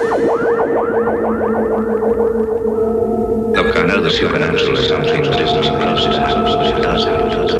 Look, I know the supernatural is something that isn't supposed to happen, but it does happen.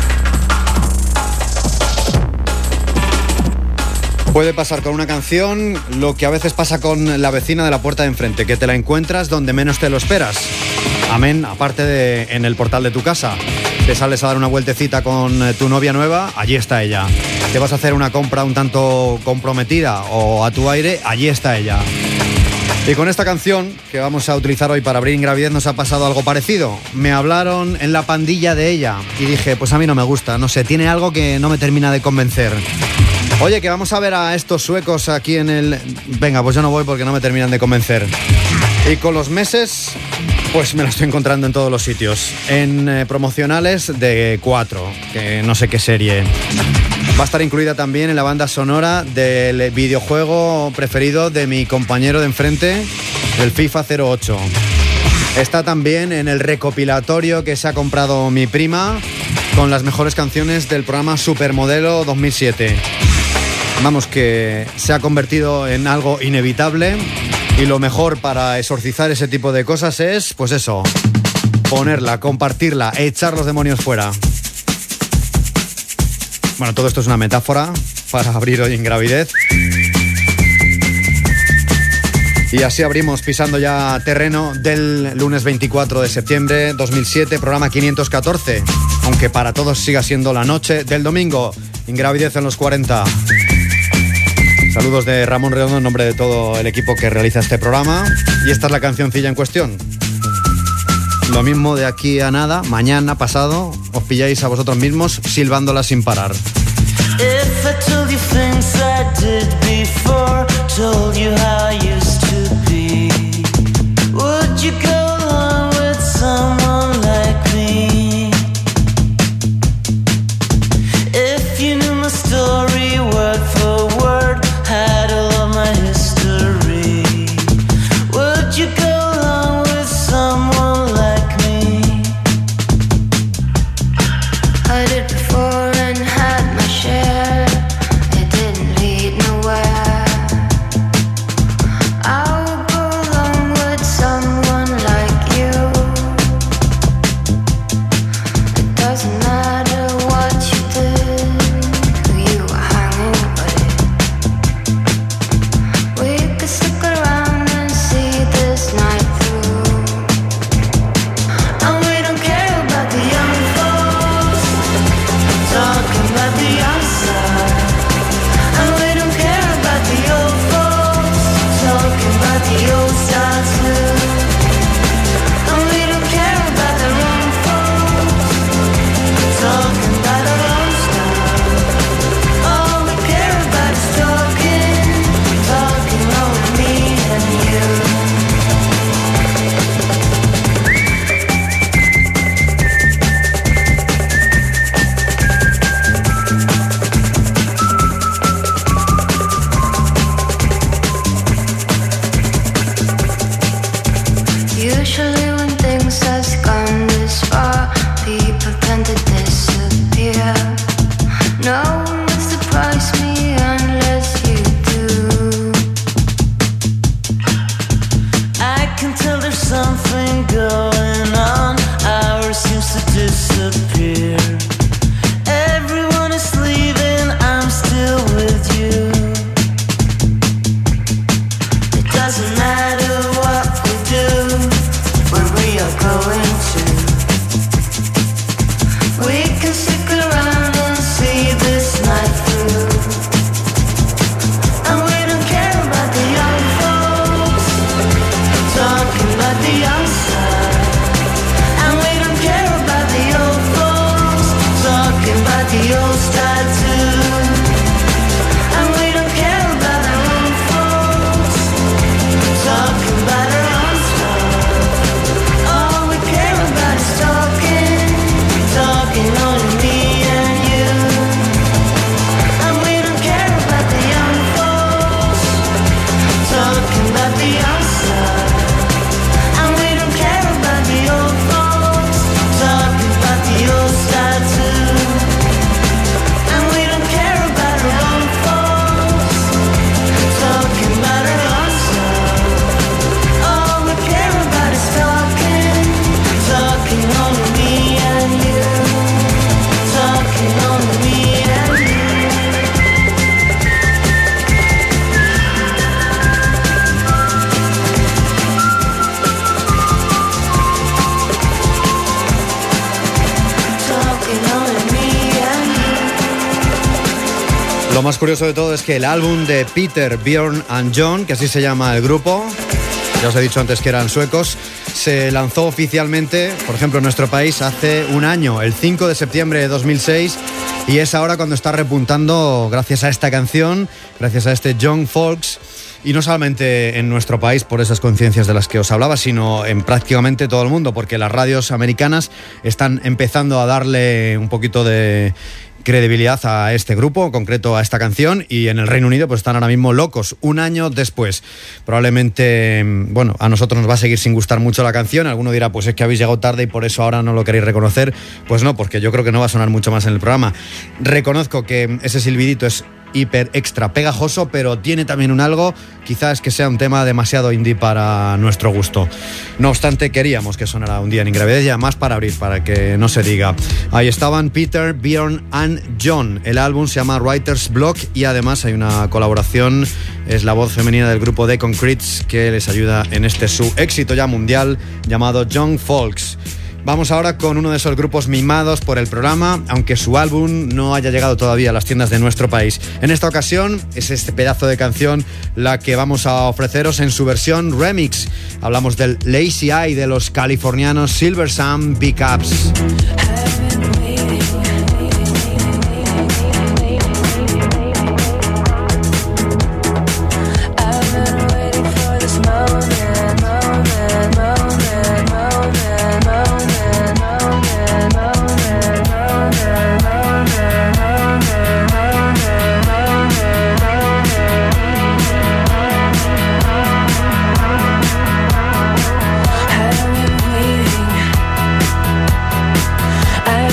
Puede pasar con una canción lo que a veces pasa con la vecina de la puerta de enfrente, que te la encuentras donde menos te lo esperas. Amén, aparte de en el portal de tu casa. Te sales a dar una vueltecita con tu novia nueva, allí está ella. Te vas a hacer una compra un tanto comprometida o a tu aire, allí está ella. Y con esta canción que vamos a utilizar hoy para abrir Ingravidez nos ha pasado algo parecido. Me hablaron en la pandilla de ella y dije, pues a mí no me gusta, no sé, tiene algo que no me termina de convencer. Oye, que vamos a ver a estos suecos aquí en el... Venga, pues yo no voy porque no me terminan de convencer. Y con los meses, pues me lo estoy encontrando en todos los sitios. En promocionales de 4, que no sé qué serie. Va a estar incluida también en la banda sonora del videojuego preferido de mi compañero de enfrente, el FIFA 08. Está también en el recopilatorio que se ha comprado mi prima con las mejores canciones del programa Supermodelo 2007. Vamos, que se ha convertido en algo inevitable y lo mejor para exorcizar ese tipo de cosas es, pues eso, ponerla, compartirla, echar los demonios fuera. Bueno, todo esto es una metáfora para abrir hoy Ingravidez. Y así abrimos pisando ya terreno del lunes 24 de septiembre 2007, programa 514. Aunque para todos siga siendo la noche del domingo. Ingravidez en los 40. Saludos de Ramón Redondo en nombre de todo el equipo que realiza este programa. Y esta es la cancioncilla en cuestión. Lo mismo de aquí a nada, mañana, pasado, os pilláis a vosotros mismos silbándola sin parar. If I told you things I did before, told you how I used to be, would you go along with someone like me? If you knew my story word for word, had all of my history, would you go along with someone like me? I did before and had my share. It didn't lead nowhere. I would go along with someone like you. It doesn't matter what you did, who you were hanging with. We could stick around and see this night through. And we don't care about the young folks talking about the outside. And we don't care about the old folks talking about the old side too. And we don't care about the wrong folks talking about our own style. All we care about is talking over me and you. Usually when things has gone this far, people tend to disappear. No one will surprise me unless you do. I can tell there's something going on. Ours seems to disappear. Everyone is leaving, I'm still with you. It doesn't matter what we do, where we are going to. We can stick around and see this night through. And we don't care about the young folks talking about the outside. And we don't care about the old folks talking about the old style too. And we don't care about the old folks Lo más curioso de todo es que el álbum de Peter, Björn and John, que así se llama el grupo, ya os he dicho antes que eran suecos, se lanzó oficialmente, por ejemplo, en nuestro país hace un año, el 5 de septiembre de 2006, y es ahora cuando está repuntando gracias a esta canción, gracias a este Young Folks, y no solamente en nuestro país por esas conciencias de las que os hablaba, sino en prácticamente todo el mundo, porque las radios americanas están empezando a darle un poquito de credibilidad a este grupo, en concreto a esta canción, y en el Reino Unido pues están ahora mismo locos, un año después. Probablemente, bueno, a nosotros nos va a seguir sin gustar mucho la canción, alguno dirá, pues es que habéis llegado tarde y por eso ahora no lo queréis reconocer. Pues no, porque yo creo que no va a sonar mucho más en el programa. Reconozco que ese silbidito es hiper extra pegajoso, pero tiene también un algo, quizás que sea un tema demasiado indie para nuestro gusto. No obstante, queríamos que sonara un día en Ingravidez y además para abrir, para que no se diga. Ahí estaban Peter, Björn and John. El álbum se llama Writer's Block y además hay una colaboración, es la voz femenina del grupo The Concretes que les ayuda en este su éxito ya mundial llamado Young Folks. Vamos ahora con uno de esos grupos mimados por el programa, aunque su álbum no haya llegado todavía a las tiendas de nuestro país. En esta ocasión es este pedazo de canción la que vamos a ofreceros en su versión remix. Hablamos del Lazy Eye de los californianos Silver Sun Pickups. I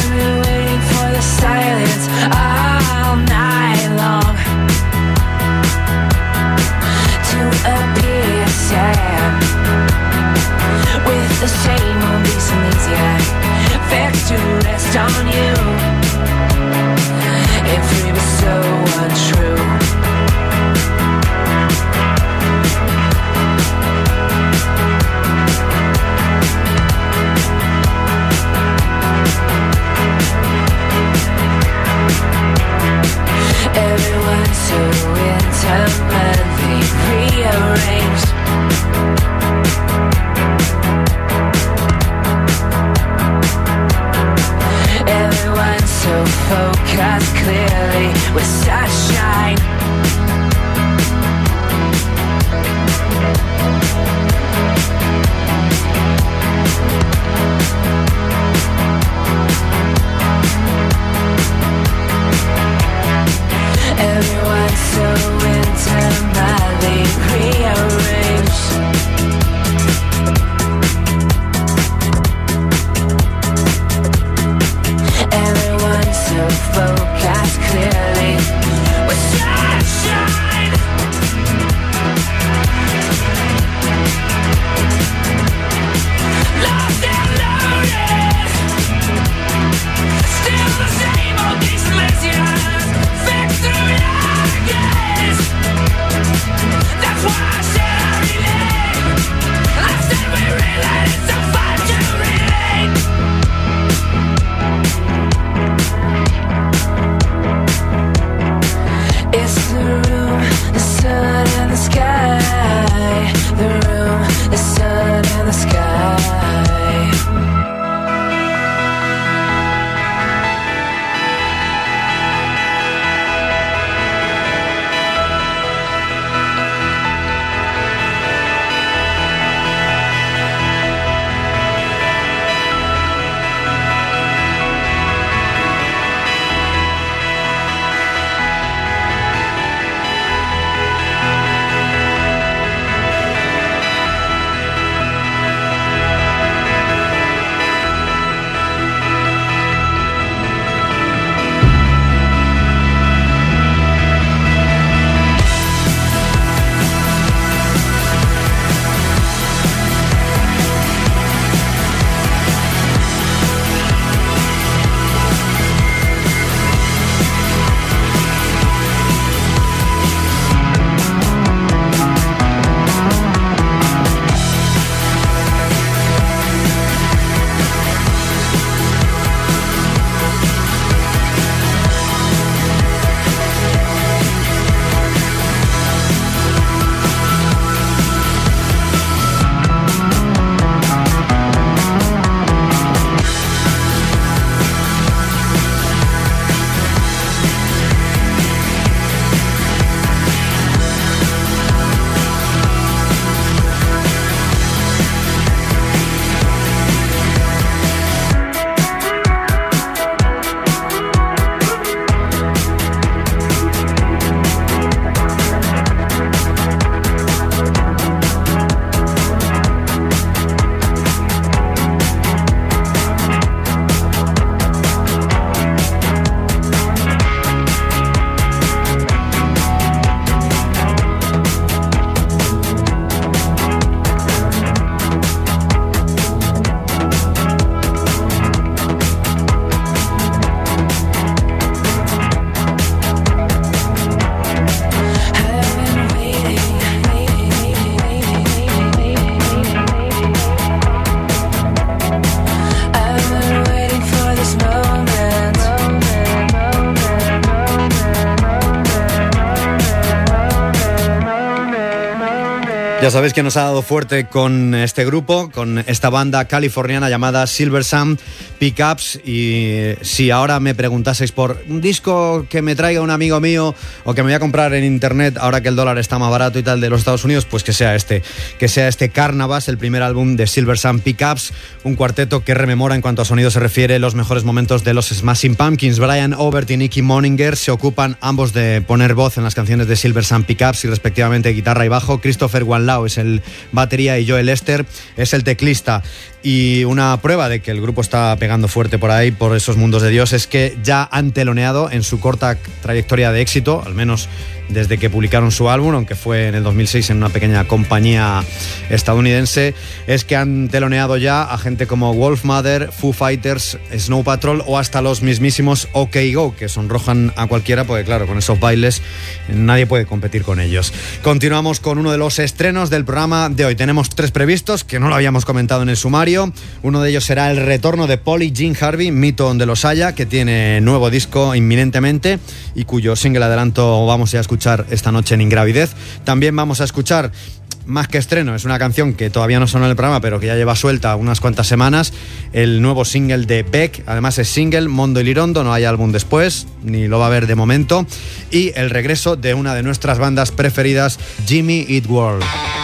Ya sabéis que nos ha dado fuerte con este grupo, con esta banda californiana llamada Silver Sun Pickups. Y si ahora me preguntaseis por un disco que me traiga un amigo mío o que me voy a comprar en internet ahora que el dólar está más barato y tal de los Estados Unidos, pues que sea este Carnavas, el primer álbum de Silver Sun Pickups, un cuarteto que rememora en cuanto a sonido se refiere los mejores momentos de los Smashing Pumpkins. Brian Obert y Nicky Moninger se ocupan ambos de poner voz en las canciones de Silver Sun Pickups y respectivamente guitarra y bajo. Christopher Wanlau es el batería y Joel Lester es el teclista. Y una prueba de que el grupo está pegando fuerte por ahí, por esos mundos de Dios, es que ya han teloneado en su corta trayectoria de éxito, al menos desde que publicaron su álbum, aunque fue en el 2006 en una pequeña compañía estadounidense, es que han teloneado ya a gente como Wolfmother, Foo Fighters, Snow Patrol o hasta los mismísimos OK Go, que sonrojan a cualquiera, porque claro, con esos bailes nadie puede competir con ellos. Continuamos con uno de los estrenos del programa de hoy. Tenemos 3 previstos, que no lo habíamos comentado en el sumario. Uno de ellos será el retorno de Polly Jean Harvey, mito donde los haya, que tiene nuevo disco inminentemente y cuyo single adelanto vamos a escuchar esta noche en Ingravidez. También vamos a escuchar, más que estreno, es una canción que todavía no sonó en el programa, pero que ya lleva suelta unas cuantas semanas, el nuevo single de Beck. Además es single, Mondo y Lirondo, no hay álbum después, ni lo va a haber de momento. Y el regreso de una de nuestras bandas preferidas, Jimmy Eat World.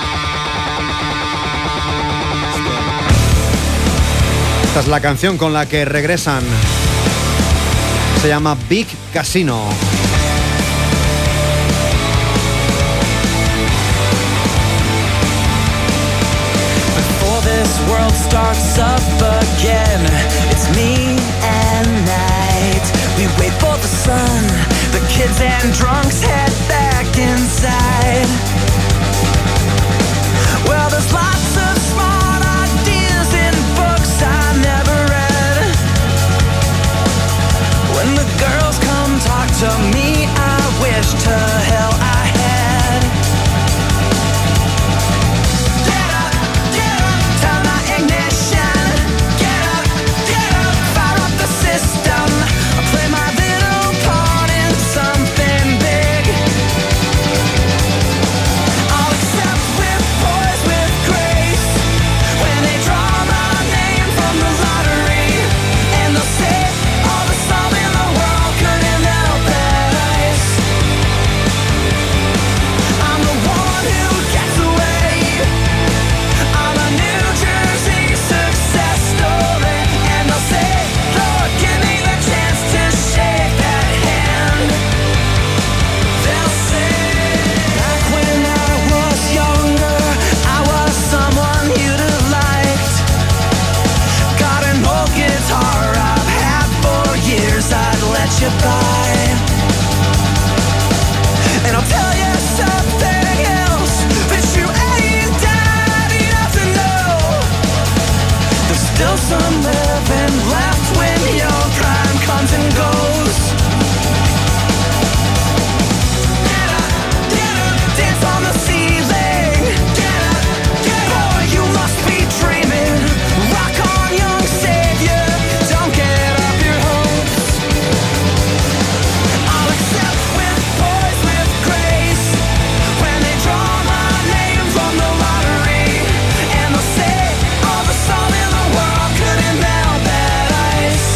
Esta es la canción con la que regresan. Se llama Big Casino. This world starts up again. It's me and night. We wait for the sun. The kids and drunks head back inside. Well, there's lots of smart ideas in books I never read. When the girls come talk to me, I wish to hell I had. You by. And I'll tell you something else that you ain't done enough to know. There's still some living left when your prime comes and goes. Get up, dance on the ceiling. Get up, boy, you must be dreaming. Rock on, young savior, don't get up your hopes. From the lottery, and they'll say all the salt in the world couldn't melt that ice.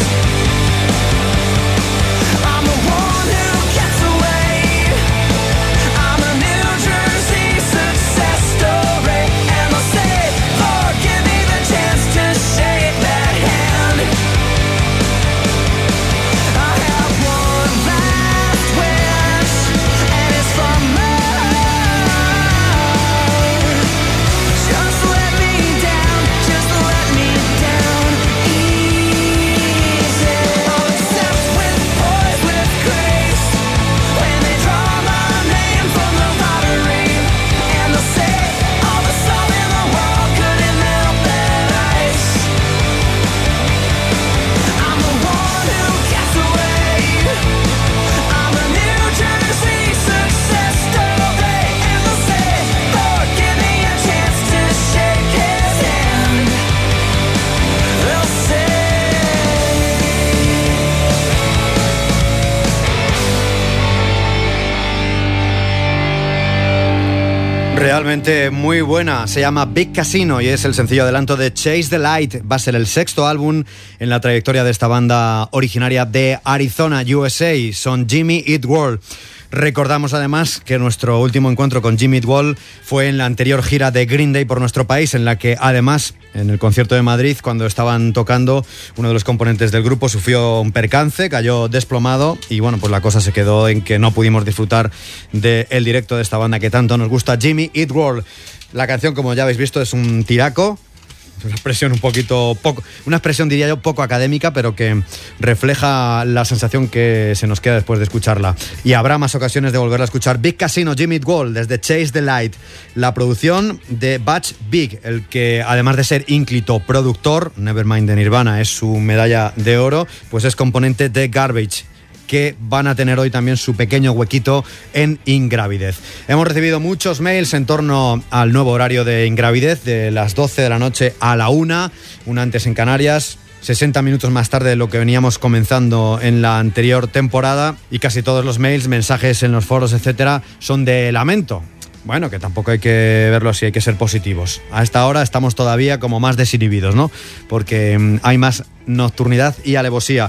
Realmente muy buena, se llama Big Casino y es el sencillo adelanto de Chase the Light. Va a ser el sexto álbum en la trayectoria de esta banda originaria de Arizona, USA. Son Jimmy Eat World. Recordamos además que nuestro último encuentro con Jimmy Eat World fue en la anterior gira de Green Day por nuestro país, en la que además en el concierto de Madrid, cuando estaban tocando, uno de los componentes del grupo sufrió un percance, cayó desplomado y bueno, pues la cosa se quedó en que no pudimos disfrutar del directo de esta banda que tanto nos gusta, Jimmy Eat World. La canción, como ya habéis visto, es un tiraco. Una expresión una expresión diría yo poco académica, pero que refleja la sensación que se nos queda después de escucharla. Y habrá más ocasiones de volverla a escuchar. Big Casino, Jimmy Eat World, desde Chase the Light. La producción de Butch Vig, el que además de ser ínclito productor, Nevermind de Nirvana es su medalla de oro, pues es componente de Garbage, que van a tener hoy también su pequeño huequito en Ingravidez. Hemos recibido muchos mails en torno al nuevo horario de Ingravidez, de las 12 de la noche a la 1, una antes en Canarias, 60 minutos más tarde de lo que veníamos comenzando en la anterior temporada, y casi todos los mails, mensajes en los foros, etcétera, son de lamento. Bueno, que tampoco hay que verlo así, hay que ser positivos. A esta hora estamos todavía como más desinhibidos, ¿no? Porque hay más nocturnidad y alevosía.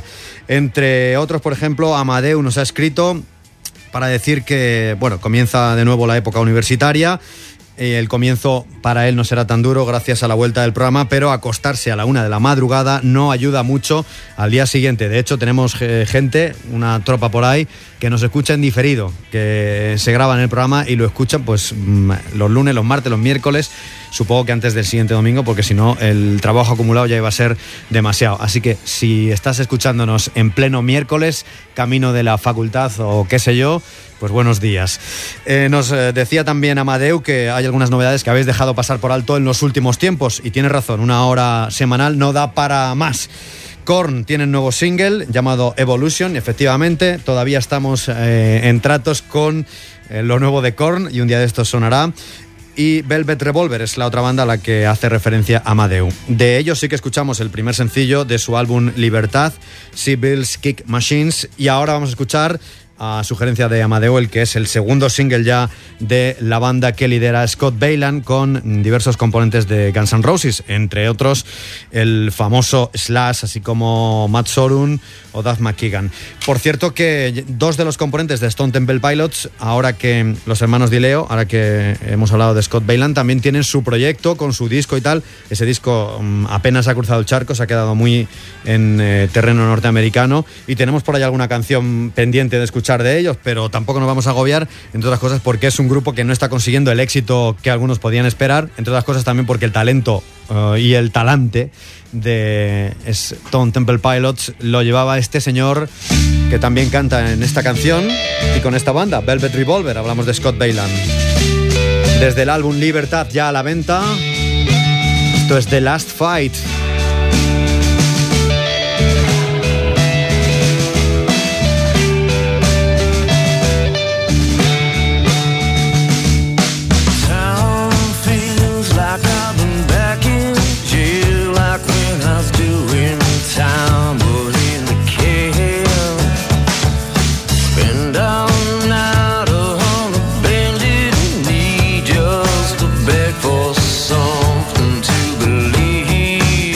Entre otros, por ejemplo, Amadeu nos ha escrito para decir que, bueno, comienza de nuevo la época universitaria. El comienzo para él no será tan duro gracias a la vuelta del programa, pero acostarse a la 1 de la madrugada no ayuda mucho al día siguiente. De hecho, tenemos gente, una tropa por ahí, que nos escucha en diferido, que se graba en el programa y lo escuchan pues los lunes, los martes, los miércoles, supongo que antes del siguiente domingo, porque si no el trabajo acumulado ya iba a ser demasiado. Así que si estás escuchándonos en pleno miércoles, camino de la facultad o qué sé yo, pues buenos días. Nos decía también Amadeu que hay algunas novedades que habéis dejado pasar por alto en los últimos tiempos, y tiene razón, una hora semanal no da para más. Korn tiene un nuevo single llamado Evolution, y efectivamente todavía estamos en tratos con lo nuevo de Korn, y un día de estos sonará. Y Velvet Revolver es la otra banda a la que hace referencia Amadeu. De ellos sí que escuchamos el primer sencillo de su álbum Libertad, She Builds Kick Machines, y ahora vamos a escuchar, a sugerencia de Amadeu, el que es el segundo single ya de la banda que lidera Scott Weiland, con diversos componentes de Guns N' Roses, entre otros el famoso Slash, así como Matt Sorum o Duff McKagan. Por cierto que dos de los componentes de Stone Temple Pilots, ahora que los hermanos Dileo, ahora que hemos hablado de Scott Weiland, también tienen su proyecto con su disco y tal. Ese disco apenas ha cruzado el charco, se ha quedado muy en terreno norteamericano, y tenemos por ahí alguna canción pendiente de escuchar de ellos, pero tampoco nos vamos a agobiar, entre otras cosas porque es un grupo que no está consiguiendo el éxito que algunos podían esperar, entre otras cosas también porque el talento y el talante de Stone Temple Pilots lo llevaba este señor que también canta en esta canción y con esta banda, Velvet Revolver. Hablamos de Scott Weiland. Desde el álbum Libertad, ya a la venta, esto es The Last Fight. Beg for something to believe.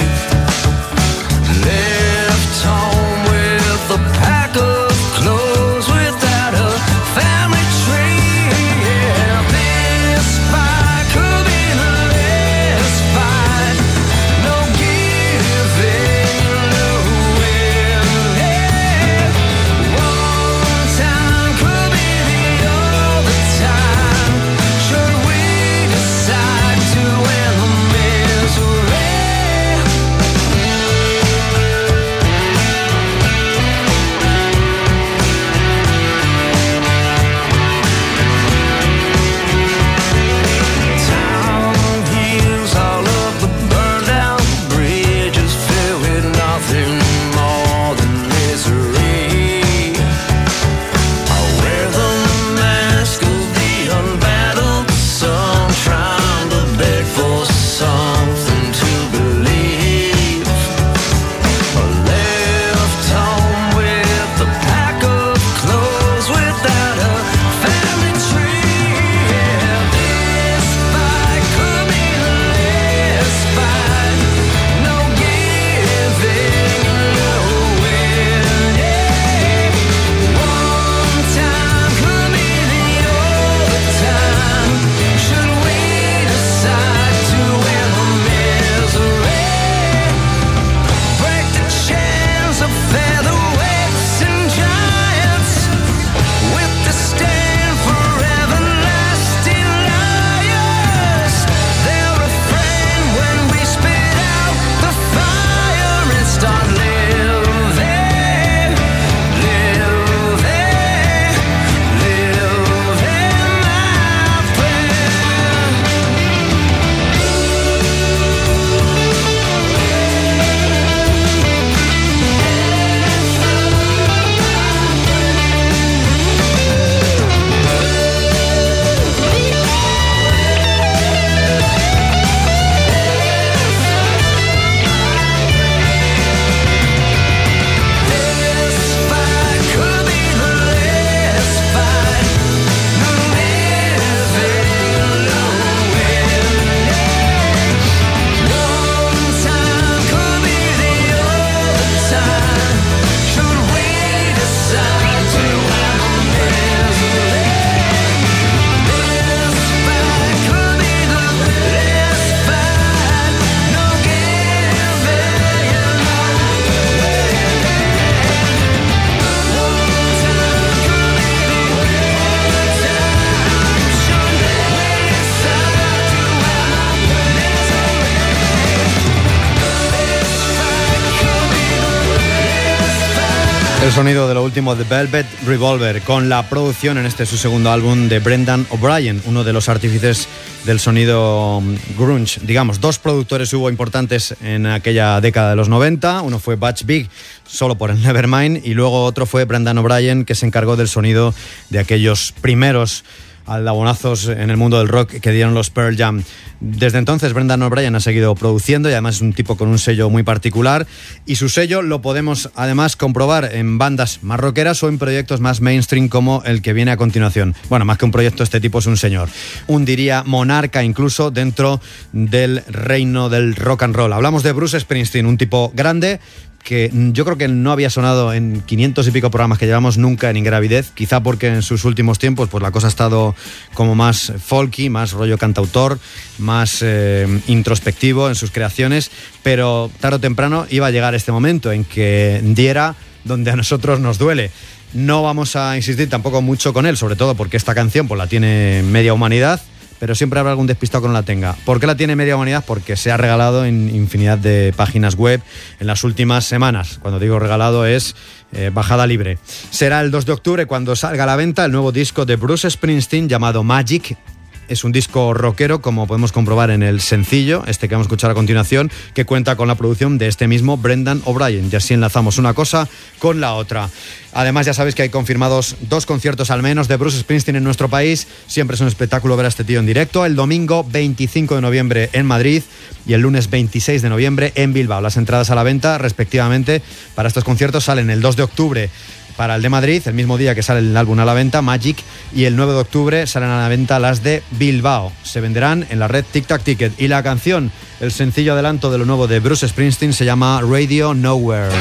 El sonido de lo último de Velvet Revolver, con la producción en este su segundo álbum de Brendan O'Brien, uno de los artífices del sonido grunge. Digamos, dos productores hubo importantes en aquella década de los 90. Uno fue Butch Vig, solo por el Nevermind, y luego otro fue Brendan O'Brien, que se encargó del sonido de aquellos primeros aldabonazos en el mundo del rock que dieron los Pearl Jam. Desde entonces Brendan O'Brien ha seguido produciendo y además es un tipo con un sello muy particular, y su sello lo podemos además comprobar en bandas más rockeras o en proyectos más mainstream como el que viene a continuación. Bueno, más que un proyecto, este tipo es un señor, un diría monarca incluso dentro del reino del rock and roll. Hablamos de Bruce Springsteen, un tipo grande que yo creo que no había sonado en 500 y pico programas que llevamos nunca en Ingravidez, quizá porque en sus últimos tiempos pues la cosa ha estado como más folky, más rollo cantautor, más introspectivo en sus creaciones, pero tarde o temprano iba a llegar este momento en que diera donde a nosotros nos duele. No vamos a insistir tampoco mucho con él, sobre todo porque esta canción pues la tiene media humanidad, pero siempre habrá algún despistado que no la tenga. ¿Por qué la tiene media humanidad? Porque se ha regalado en infinidad de páginas web en las últimas semanas. Cuando digo regalado es bajada libre. Será el 2 de octubre cuando salga a la venta el nuevo disco de Bruce Springsteen llamado Magic. Es un disco rockero, como podemos comprobar en el sencillo, este que vamos a escuchar a continuación, que cuenta con la producción de este mismo Brendan O'Brien. Y así enlazamos una cosa con la otra. Además, ya sabéis que hay confirmados 2 conciertos al menos de Bruce Springsteen en nuestro país. Siempre es un espectáculo ver a este tío en directo. El domingo 25 de noviembre en Madrid y el lunes 26 de noviembre en Bilbao. Las entradas a la venta, respectivamente, para estos conciertos salen el 2 de octubre para el de Madrid, el mismo día que sale el álbum a la venta, Magic, y el 9 de octubre salen a la venta las de Bilbao. Se venderán en la red Tic Tac Ticket. Y la canción, el sencillo adelanto de lo nuevo de Bruce Springsteen, se llama Radio Nowhere.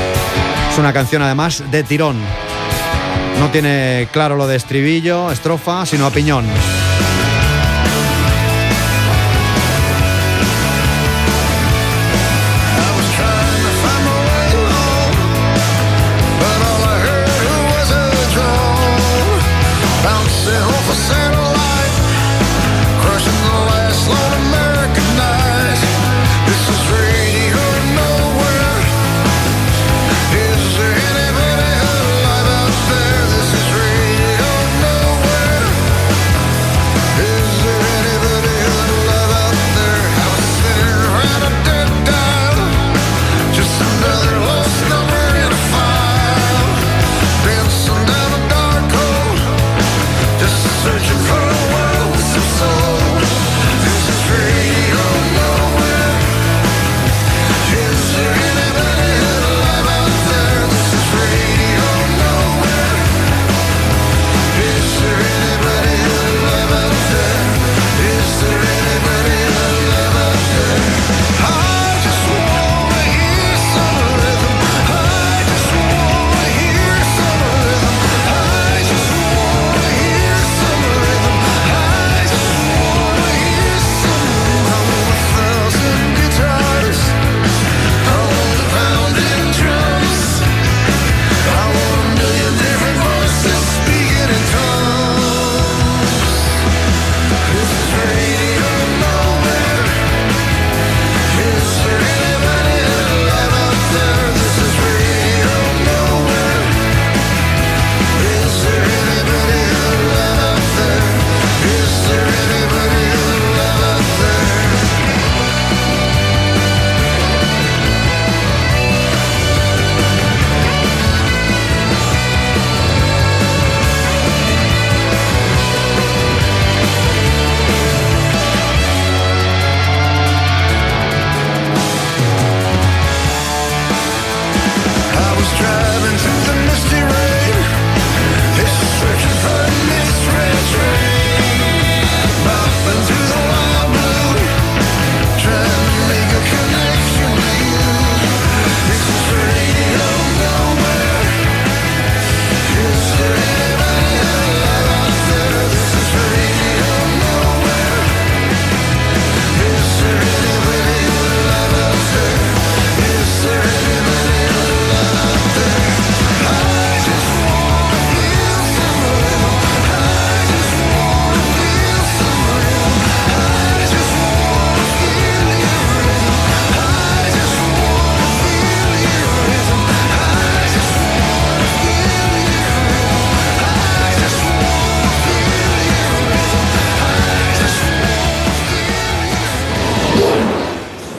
Es una canción además de tirón. No tiene claro lo de estribillo, estrofa, sino a piñón.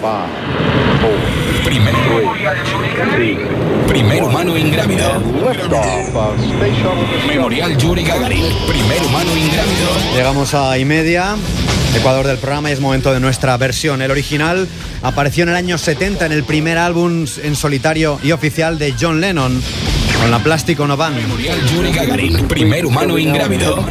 Primer humano ingrávido. Memorial Yuri Gagarin. Primer humano ingrávido. Llegamos a y media, Ecuador del programa, y es momento de nuestra versión. El original apareció en el año 70 en el primer álbum en solitario y oficial de John Lennon, con la Plástico No Band. Memorial Yuri Gagarin. Primer humano ingrávido.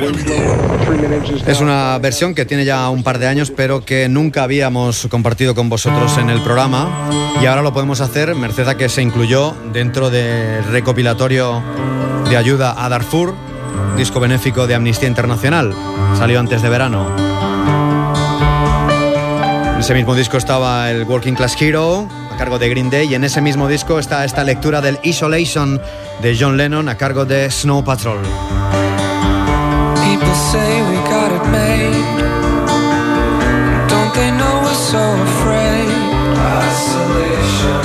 Es una versión que tiene ya un par de años, pero que nunca habíamos compartido con vosotros en el programa, y ahora lo podemos hacer merced a que se incluyó dentro del recopilatorio de ayuda a Darfur, disco benéfico de Amnistía Internacional. Salió antes de verano. En ese mismo disco estaba el Working Class Hero, a cargo de Green Day, y en ese mismo disco está esta lectura del Isolation de John Lennon, a cargo de Snow Patrol. People say we got it made. Don't they know we're so afraid? Isolation.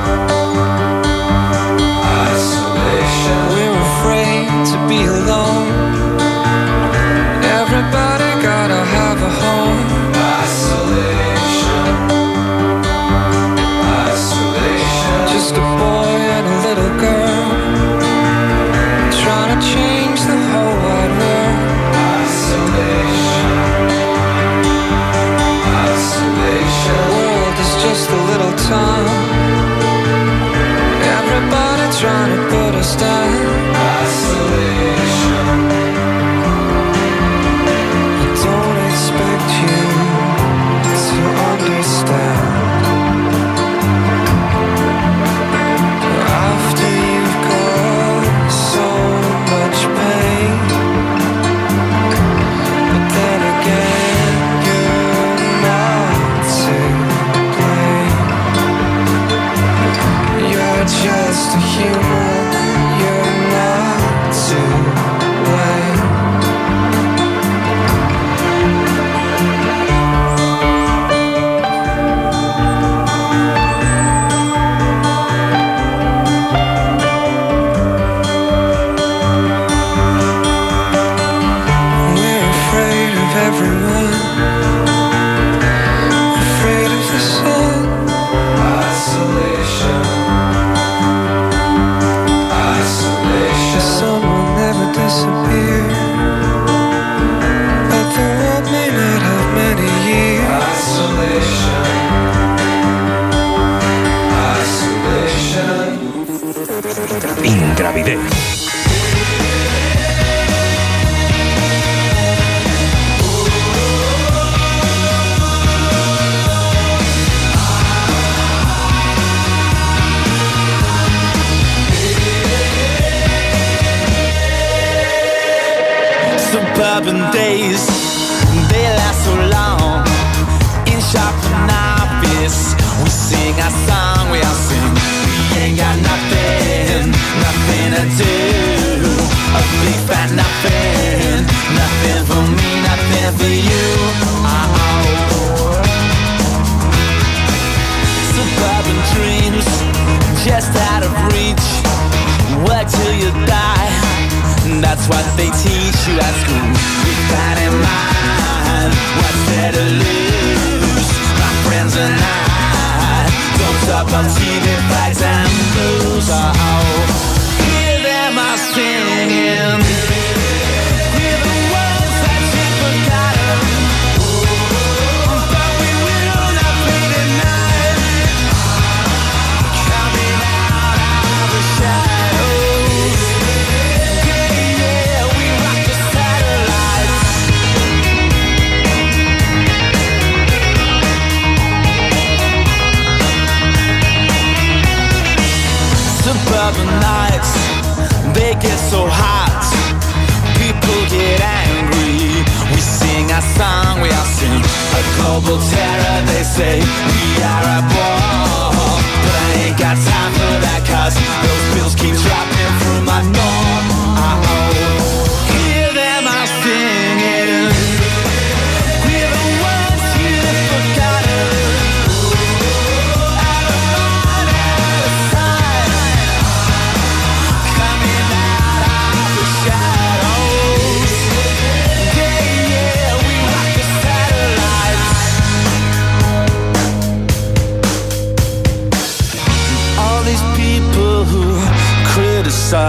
Isolation. We're afraid to be alone. Everybody gotta have a home. Isolation. Isolation. Just a boy and a little girl trying to change the whole wide world. Isolation. Isolation. The world is just a little town. Everybody trying to put us down. Isolation. I don't expect you to understand. After you've got so much pain, but then again you're not to blame. You're just a human, you're not to blame. We're afraid of everyone, afraid of the sun. Isolation. Isolation. The sun will never disappear, but the world may not have many years. Isolation. Isolation. Ingravidez. Suburban days, they last so long. In shop and office, we sing our song, we all sing. We ain't got nothing, nothing to do. A big fat nothing, nothing for me, nothing for you. Suburban dreams, just out of reach. Work till you die, that's what they teach you at school. With that in mind, what's there to lose? My friends and I don't talk on TV, flags and blues. Hear them all singing. Hear the words that you've forgotten, but we will not play tonight. Coming out of the shadows. Yeah, we rock the satellites. Suburban nights, they get so hot, people get angry. We sing our song, we all sing a global terror. They say we are at war, but I ain't got time for that, 'cause those bills keep dropping through my door. Hear them all singing. Hear the words you've forgotten. Out of mind, out of sight. Coming out of the shadows. Yeah, yeah, we rock the satellites.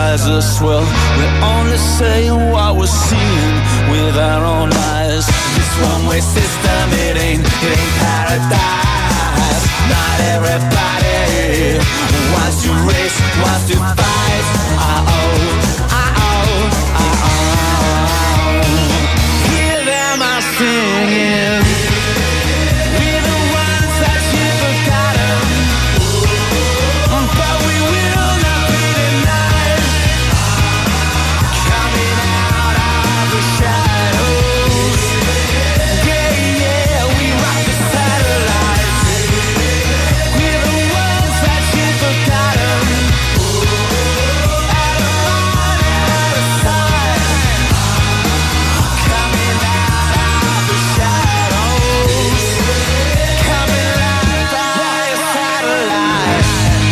skies are swell. We're only saying what we're seeing with our own eyes. This one-way system, it ain't paradise. Not everybody wants to race, wants to fight. Hear them all singing. We're the ones that you've forgotten, but we will not be denied. Coming out of the shadows. Yeah, yeah, we rock the satellites. We're the ones that you've forgotten. Out of mind, out of sight. Coming out of the shadows. Coming out by a satellite.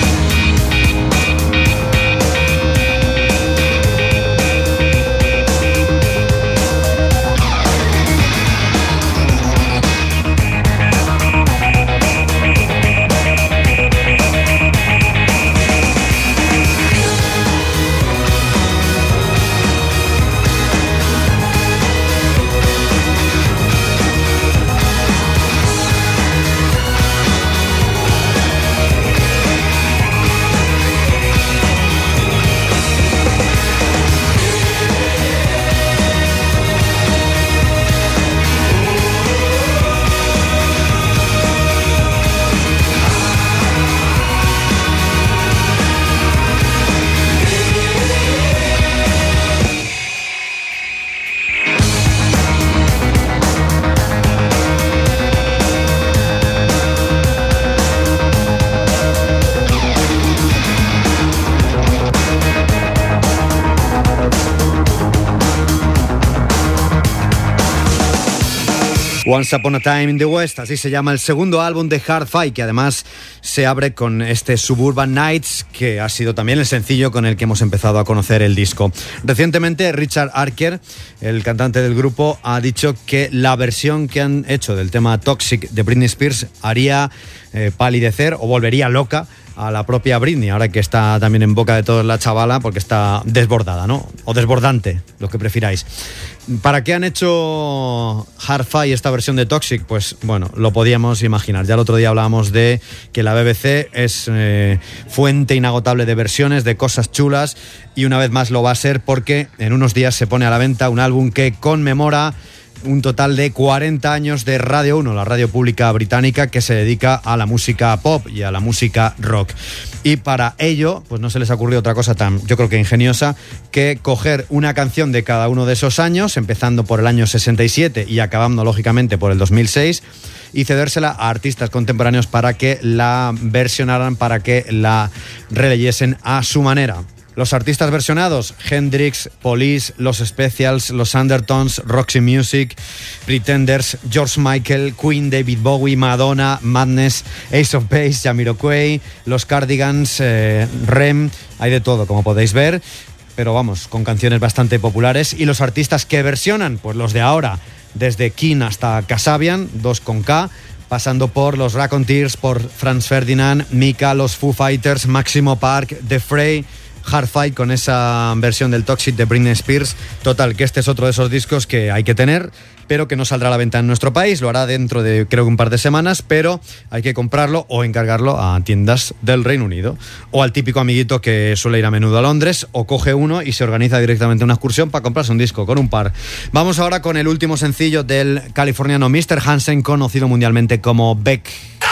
Once Upon a Time in the West, así se llama el segundo álbum de Hard-Fi, que además se abre con este Suburban Nights, que ha sido también el sencillo con el que hemos empezado a conocer el disco. Recientemente Richard Archer, el cantante del grupo, ha dicho que la versión que han hecho del tema Toxic de Britney Spears haría palidecer o volvería loca a la propia Britney, ahora que está también en boca de todos la chavala, porque está desbordada, ¿no? O desbordante, lo que prefiráis. ¿Para qué han hecho Hard-Fi esta versión de Toxic? Pues bueno, lo podíamos imaginar. Ya el otro día hablábamos de que la BBC es fuente inagotable de versiones, de cosas chulas, y una vez más lo va a ser porque en unos días se pone a la venta un álbum que conmemora un total de 40 años de Radio 1, la radio pública británica que se dedica a la música pop y a la música rock. Y para ello, pues no se les ocurrió otra cosa tan, yo creo que ingeniosa, que coger una canción de cada uno de esos años, empezando por el año 67 y acabando, lógicamente, por el 2006, y cedérsela a artistas contemporáneos para que la versionaran, para que la releyesen a su manera. Los artistas versionados: Hendrix, Police, Los Specials, Los Undertones, Roxy Music, Pretenders, George Michael, Queen, David Bowie, Madonna, Madness, Ace of Base, Jamiroquai, Los Cardigans, Rem, hay de todo, como podéis ver, pero vamos, con canciones bastante populares. Y los artistas que versionan, pues los de ahora, desde King hasta Kasabian, 2 con K, pasando por los Raconteurs, por Franz Ferdinand, Mika, los Foo Fighters, Maximo Park, The Fray, Hard-Fi con esa versión del Toxic de Britney Spears. Total, que este es otro de esos discos que hay que tener, pero que no saldrá a la venta en nuestro país. Lo hará dentro de, creo que un par de semanas, pero hay que comprarlo o encargarlo a tiendas del Reino Unido. O al típico amiguito que suele ir a menudo a Londres, o coge uno y se organiza directamente una excursión para comprarse un disco con un par. Vamos ahora con el último sencillo del californiano Mr. Hansen, conocido mundialmente como Beck.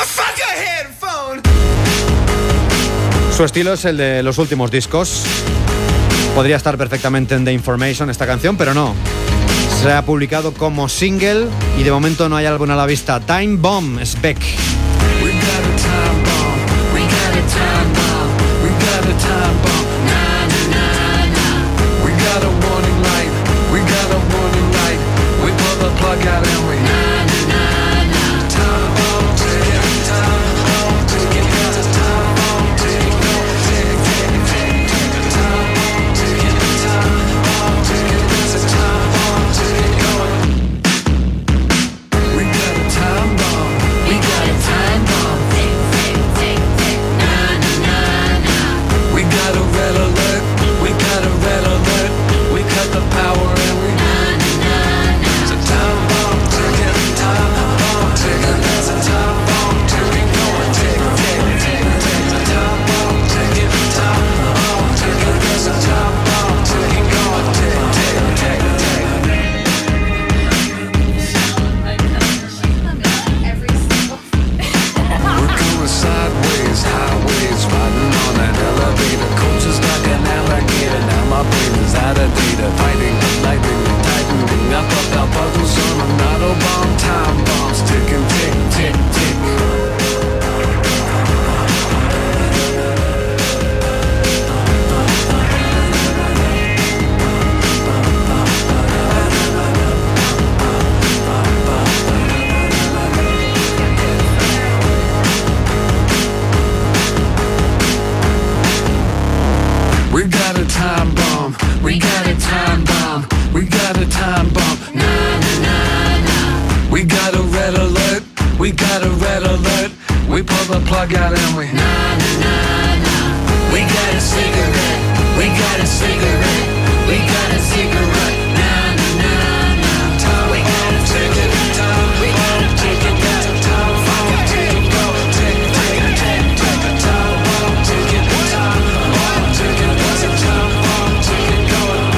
Su estilo es el de los últimos discos. Podría estar perfectamente en The Information esta canción, pero no. Se ha publicado como single y de momento no hay álbum a la vista. Time Bomb es Beck. We got a metadata, fighting, lightning, tightening up our puzzles on an Autobahn, time bombs ticking, tick, tick, tick. We got a time bomb, we got a time bomb, we got a time bomb, na na na na. We got a red alert, we got a red alert. We pull the plug out and we na na na na. We got a cigarette, we got a cigarette, we got a cigarette, na na na na. Time bomb ticket, time bomb ticket, time bomb ticket, go tick tick tick tick. Time bomb ticket, time bomb ticket, was a time bomb ticket going.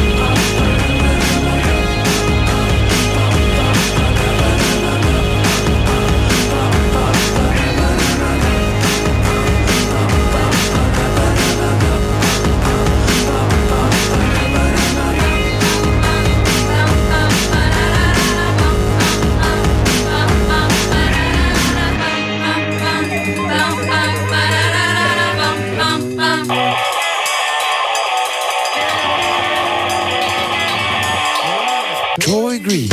Troy Green.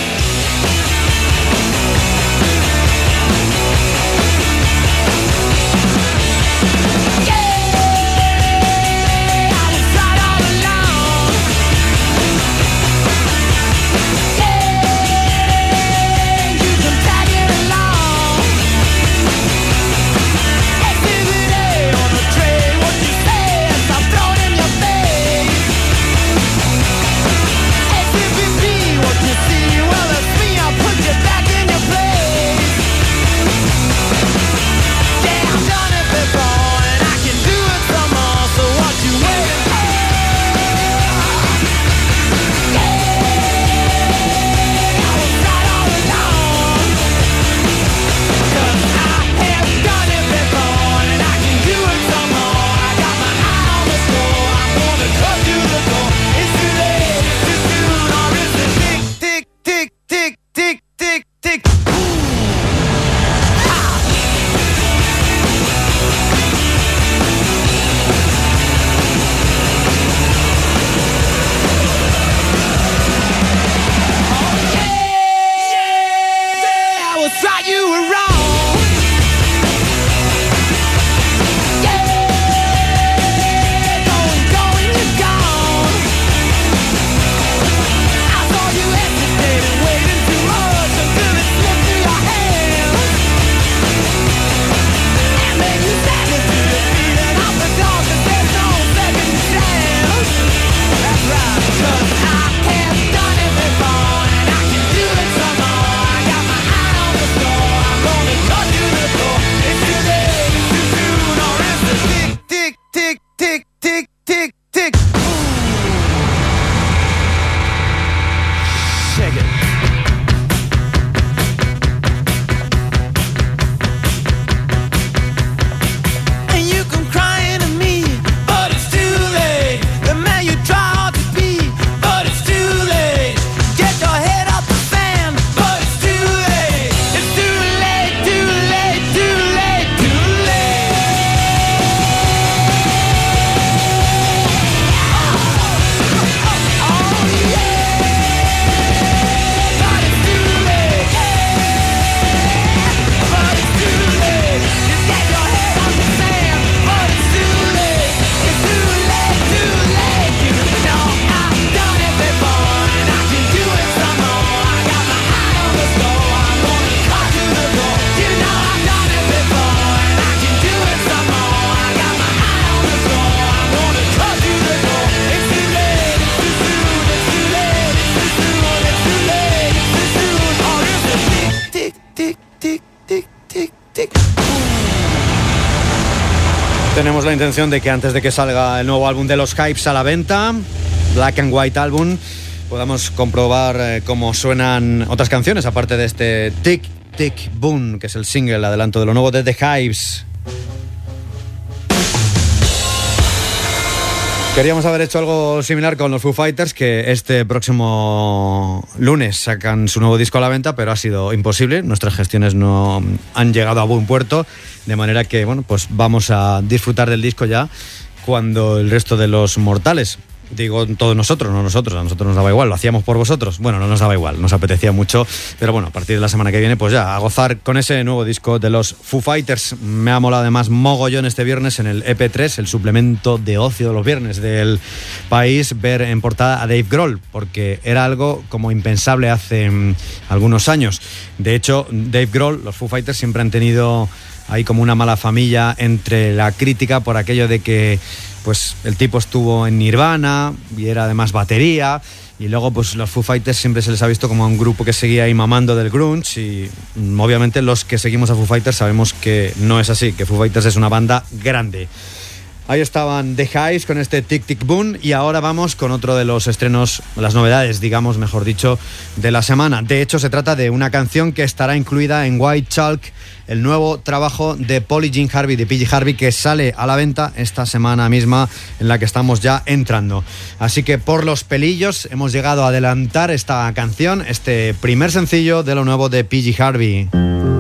Tenemos la intención de que antes de que salga el nuevo álbum de los Hypes a la venta, Black and White Album, podamos comprobar cómo suenan otras canciones, aparte de este Tick Tick Boom, que es el single, el adelanto de lo nuevo de The Hypes. Queríamos haber hecho algo similar con los Foo Fighters, que este próximo lunes sacan su nuevo disco a la venta, pero ha sido imposible. Nuestras gestiones no han llegado a buen puerto, de manera que, bueno, pues vamos a disfrutar del disco ya cuando el resto de los mortales, digo todos nosotros, no nosotros, a nosotros nos daba igual, lo hacíamos por vosotros. Bueno, no nos daba igual, nos apetecía mucho, pero bueno, a partir de la semana que viene, pues ya, a gozar con ese nuevo disco de los Foo Fighters. Me ha molado además mogollón este viernes en el EP3, el suplemento de ocio de los viernes del País, ver en portada a Dave Grohl, porque era algo como impensable hace algunos años. De hecho, Dave Grohl, los Foo Fighters siempre han tenido ahí como una mala familia entre la crítica por aquello de que pues el tipo estuvo en Nirvana y era además batería, y luego pues los Foo Fighters siempre se les ha visto como un grupo que seguía ahí mamando del grunge, y obviamente los que seguimos a Foo Fighters sabemos que no es así, que Foo Fighters es una banda grande. Ahí estaban The Hives con este Tic Tic Boom, y ahora vamos con otro de los estrenos, las novedades, digamos, mejor dicho, de la semana. De hecho, se trata de una canción que estará incluida en White Chalk, el nuevo trabajo de Polly Jean Harvey, de PJ Harvey, que sale a la venta esta semana misma en la que estamos ya entrando. Así que por los pelillos hemos llegado a adelantar esta canción, este primer sencillo de lo nuevo de PJ Harvey.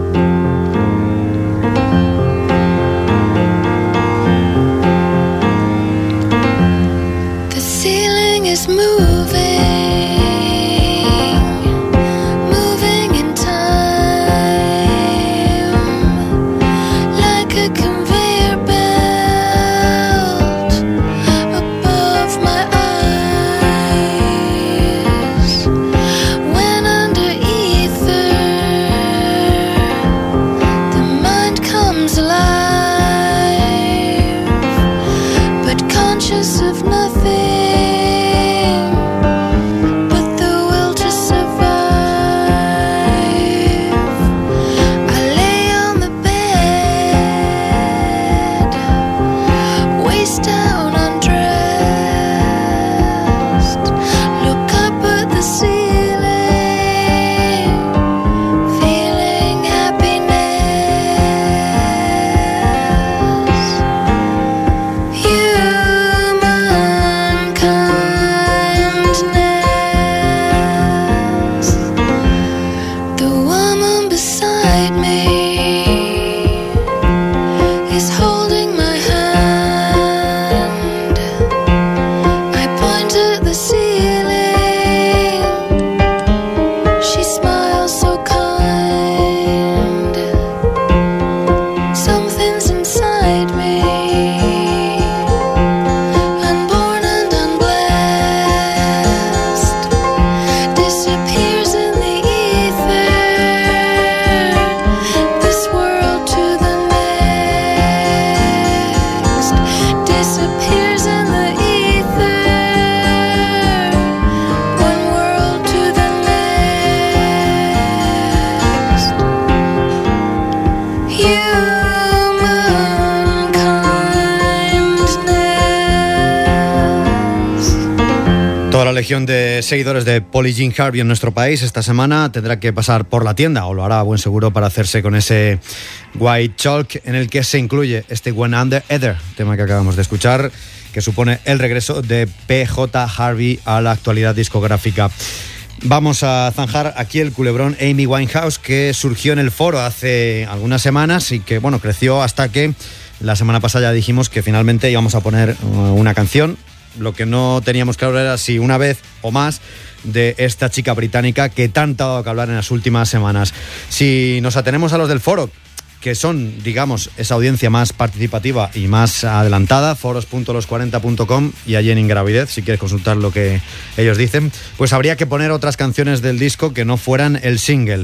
Legión de seguidores de Polly Jean Harvey en nuestro país esta semana tendrá que pasar por la tienda, o lo hará a buen seguro, para hacerse con ese White Chalk en el que se incluye este When Under Ether, tema que acabamos de escuchar, que supone el regreso de PJ Harvey a la actualidad discográfica. Vamos a zanjar aquí el culebrón Amy Winehouse, que surgió en el foro hace algunas semanas y que, bueno, creció hasta que la semana pasada ya dijimos que finalmente íbamos a poner una canción. Lo que no teníamos claro era si una vez o más de esta chica británica que tanto ha dado que hablar en las últimas semanas. Si nos atenemos a los del foro, que son, digamos, esa audiencia más participativa y más adelantada, foros.los40.com, y allí en Ingravidez, si quieres consultar lo que ellos dicen, pues habría que poner otras canciones del disco que no fueran el single.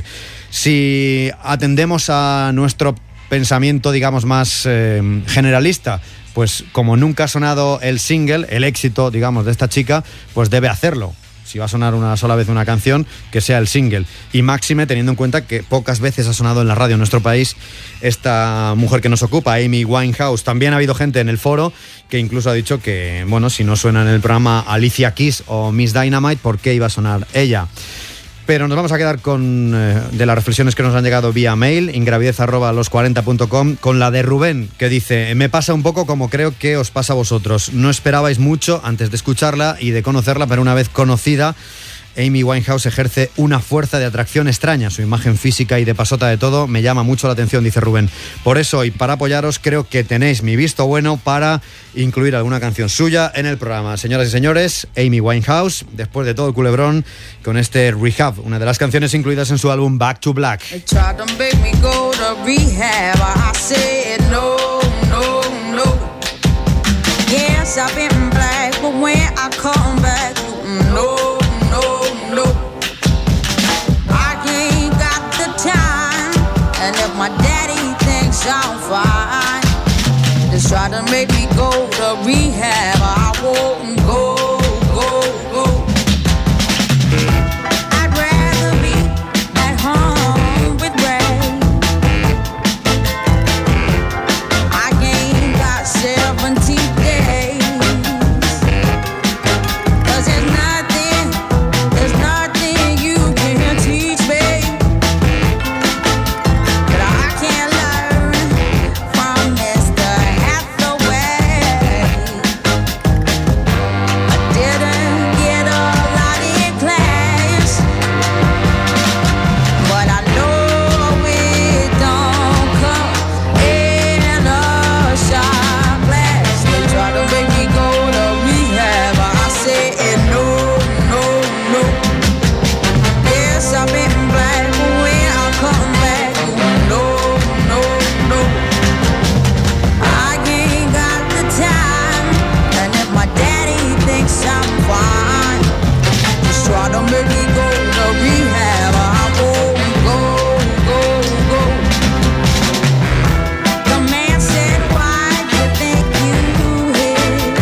Si atendemos a nuestro pensamiento, digamos, más generalista, pues como nunca ha sonado el single, el éxito, digamos, de esta chica, pues debe hacerlo. Si va a sonar una sola vez una canción, que sea el single. Y máxime teniendo en cuenta que pocas veces ha sonado en la radio en nuestro país esta mujer que nos ocupa, Amy Winehouse. También ha habido gente en el foro que incluso ha dicho que, bueno, si no suena en el programa Alicia Keys o Miss Dynamite, ¿por qué iba a sonar ella? Pero nos vamos a quedar con de las reflexiones que nos han llegado vía mail, ingravidez@los40.com, con la de Rubén, que dice: me pasa un poco como creo que os pasa a vosotros. No esperabais mucho antes de escucharla y de conocerla, pero una vez conocida, Amy Winehouse ejerce una fuerza de atracción extraña. Su imagen física y de pasota de todo me llama mucho la atención, dice Rubén. Por eso y para apoyaros, creo que tenéis mi visto bueno para incluir alguna canción suya en el programa. Señoras y señores, Amy Winehouse, después de todo el culebrón, con este Rehab, una de las canciones incluidas en su álbum Back to Black. Yes, I've been black, but when I come back, no. I ain't got the time, and if my daddy thinks I'm fine, just try to make me go to rehab. I won't go. I'd rather be at home with Ray. I ain't got 70 days. There's nothing you can teach me that I can't learn from Mr. Hathaway. I didn't get a lot in class, but I know it don't come in a shot glass. They try to make me go to rehab, I said no. Yes, I've been black, but when I come back, no. I ain't got the time, and if my daddy thinks I'm fine, just try to make me go to rehab. I won't go. The man said, why you think you hit?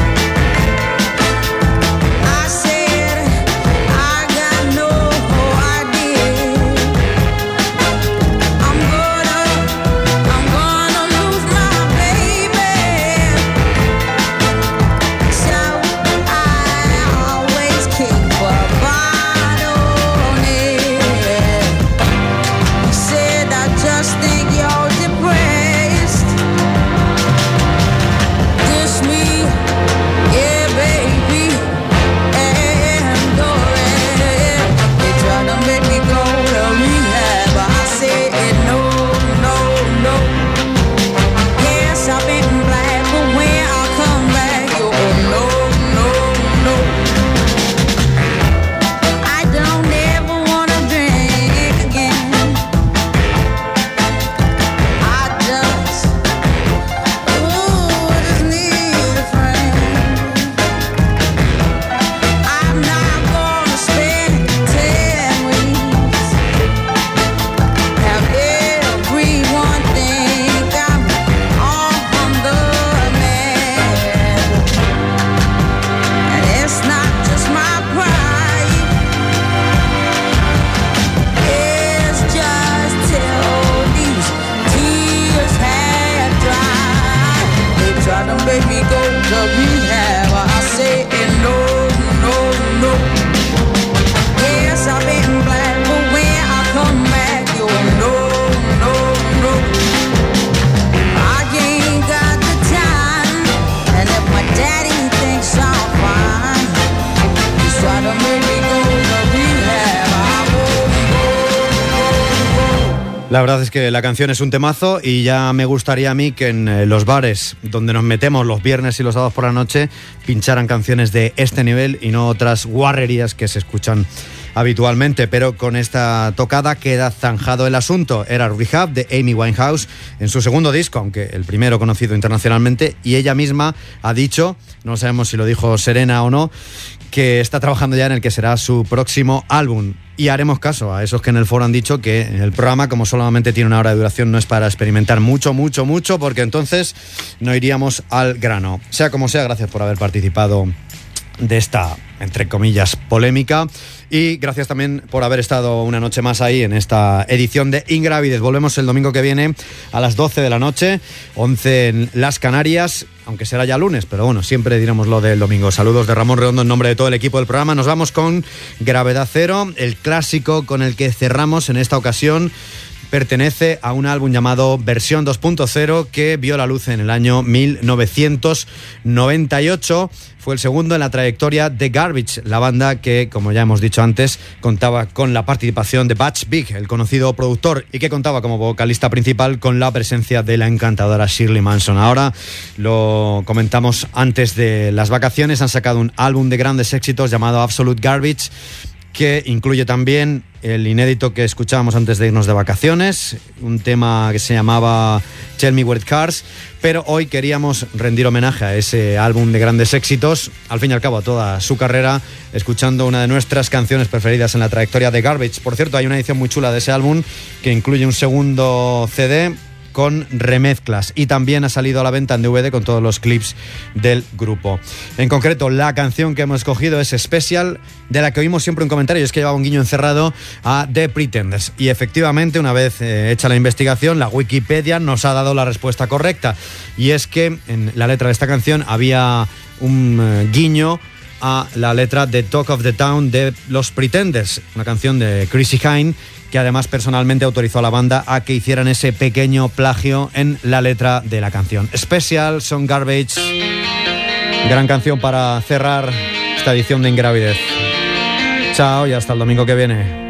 I said, I got no idea. I'm gonna lose my baby. So I always keep a bottle near. He said, I just think you're depressed. Dish me, yeah, baby, and go ahead. They try to make me go to rehab, I said no. Yes, I've been black, but when I come back, you no. I don't ever wanna drink again. I just need a friend. I'm not gonna spend 10 weeks. Have everyone think I'm on the man. And it's not just my pride. It's just till these tears have dried. They try to make me go to rehab. I say no. Yes, I've been black, but when I come back, you no. I ain't got the time, and if my daddy thinks I'm fine, he's trying to make me go to rehab. I won't go. La verdad es que la canción es un temazo y ya me gustaría a mí que en los bares donde nos metemos los viernes y los sábados por la noche pincharan canciones de este nivel y no otras guarrerías que se escuchan habitualmente, pero con esta tocada queda zanjado el asunto. Era Rehab de Amy Winehouse en su segundo disco, aunque el primero conocido internacionalmente, y ella misma ha dicho, no sabemos si lo dijo Serena o no, que está trabajando ya en el que será su próximo álbum. Y haremos caso a esos que en el foro han dicho que el programa, como solamente tiene una hora de duración, no es para experimentar mucho, porque entonces no iríamos al grano. Sea como sea, gracias por haber participado de esta, entre comillas, polémica. Y gracias también por haber estado una noche más ahí en esta edición de Ingrávides. Volvemos el domingo que viene a las 12 de la noche, 11 en las Canarias, aunque será ya lunes, pero bueno, siempre diremos lo del domingo. Saludos de Ramón Redondo en nombre de todo el equipo del programa. Nos vamos con Gravedad Cero, el clásico con el que cerramos en esta ocasión. Pertenece a un álbum llamado Versión 2.0 que vio la luz en el año 1998. Fue el segundo en la trayectoria de Garbage, la banda que, como ya hemos dicho antes, contaba con la participación de Butch Vig, el conocido productor, y que contaba como vocalista principal con la presencia de la encantadora Shirley Manson. Ahora lo comentamos antes de las vacaciones, han sacado un álbum de grandes éxitos llamado Absolute Garbage, que incluye también el inédito que escuchábamos antes de irnos de vacaciones, un tema que se llamaba Tell Me Where It Cars, pero hoy queríamos rendir homenaje a ese álbum de grandes éxitos, al fin y al cabo a toda su carrera, escuchando una de nuestras canciones preferidas en la trayectoria de Garbage. Por cierto, hay una edición muy chula de ese álbum que incluye un segundo CD con remezclas y también ha salido a la venta en DVD con todos los clips del grupo. En concreto, la canción que hemos escogido es Special, de la que oímos siempre un comentario, y es que llevaba un guiño encerrado a The Pretenders, y efectivamente, una vez hecha la investigación, la Wikipedia nos ha dado la respuesta correcta, y es que en la letra de esta canción había un guiño a la letra de Talk of the Town de los Pretenders, una canción de Chrissie Hynde, que además personalmente autorizó a la banda a que hicieran ese pequeño plagio en la letra de la canción. Special, Son Garbage, gran canción para cerrar esta edición de Ingrávides. Chao y hasta el domingo que viene.